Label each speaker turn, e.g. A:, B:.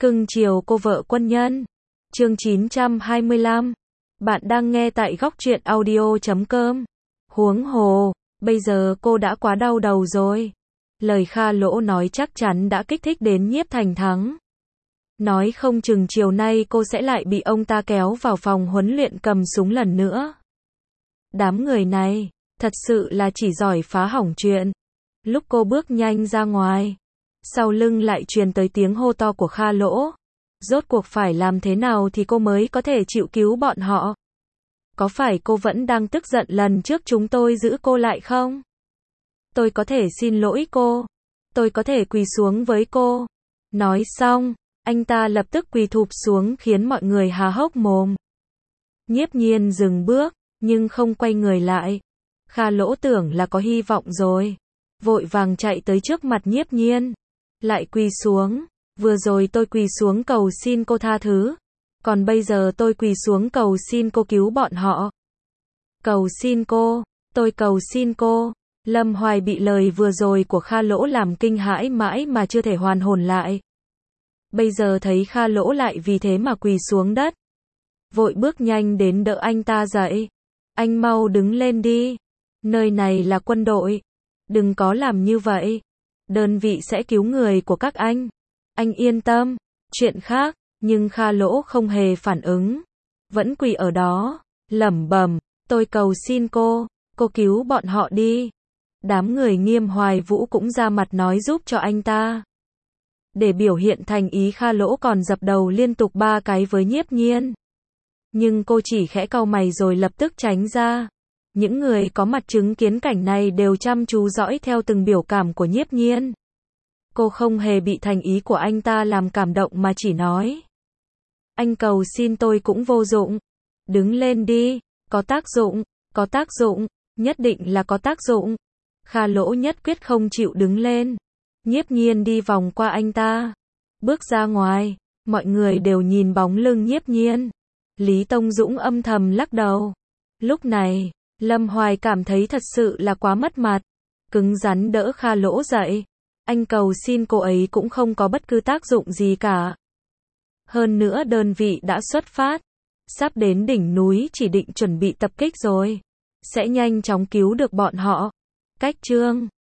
A: Cưng chiều cô vợ quân nhân. Chương 925. Bạn đang nghe tại góc truyện audio.com. Huống hồ, bây giờ cô đã quá đau đầu rồi. Lời Kha Lỗ nói chắc chắn đã kích thích đến Nhiếp Thành Thắng. Nói không chừng chiều nay cô sẽ lại bị ông ta kéo vào phòng huấn luyện cầm súng lần nữa. Đám người này, thật sự là chỉ giỏi phá hỏng chuyện. Lúc cô bước nhanh ra ngoài, sau lưng lại truyền tới tiếng hô to của Kha Lỗ. Rốt cuộc phải làm thế nào thì cô mới có thể chịu cứu bọn họ? Có phải cô vẫn đang tức giận lần trước chúng tôi giữ cô lại không? Tôi có thể xin lỗi cô. Tôi có thể quỳ xuống với cô. Nói xong, anh ta lập tức quỳ thụp xuống khiến mọi người há hốc mồm. Nhiếp Nhiên dừng bước, nhưng không quay người lại. Kha Lỗ tưởng là có hy vọng rồi. Vội vàng chạy tới trước mặt Nhiếp Nhiên. Lại quỳ xuống. Vừa rồi tôi quỳ xuống cầu xin cô tha thứ. Còn bây giờ tôi quỳ xuống cầu xin cô cứu bọn họ. Cầu xin cô. Tôi cầu xin cô. Lâm Hoài bị lời vừa rồi của Kha Lỗ làm kinh hãi mãi mà chưa thể hoàn hồn lại. Bây giờ thấy Kha Lỗ lại vì thế mà quỳ xuống đất. Vội bước nhanh đến đỡ anh ta dậy. Anh mau đứng lên đi. Nơi này là quân đội. Đừng có làm như vậy. Đơn vị sẽ cứu người của các anh. Anh yên tâm. Chuyện khác, nhưng Kha Lỗ không hề phản ứng. Vẫn quỳ ở đó, lẩm bẩm, tôi cầu xin cô cứu bọn họ đi. Đám người Nghiêm Hoài Vũ cũng ra mặt nói giúp cho anh ta. Để biểu hiện thành ý Kha Lỗ còn dập đầu liên tục 3 cái với Nhiếp Nhiên. Nhưng cô chỉ khẽ cau mày rồi lập tức tránh ra. Những người có mặt chứng kiến cảnh này đều chăm chú dõi theo từng biểu cảm của Nhiếp Nhiên. Cô không hề bị thành ý của anh ta làm cảm động mà chỉ nói. Anh cầu xin tôi cũng vô dụng. Đứng lên đi, có tác dụng, nhất định là có tác dụng. Kha Lỗ nhất quyết không chịu đứng lên. Nhiếp Nhiên đi vòng qua anh ta. Bước ra ngoài, mọi người đều nhìn bóng lưng Nhiếp Nhiên. Lý Tông Dũng âm thầm lắc đầu. Lúc này, Lâm Hoài cảm thấy thật sự là quá mất mặt. Cứng rắn đỡ Kha Lỗ dậy. Anh cầu xin cô ấy cũng không có bất cứ tác dụng gì cả. Hơn nữa đơn vị đã xuất phát. Sắp đến đỉnh núi chỉ định chuẩn bị tập kích rồi. Sẽ nhanh chóng cứu được bọn họ. Cách chương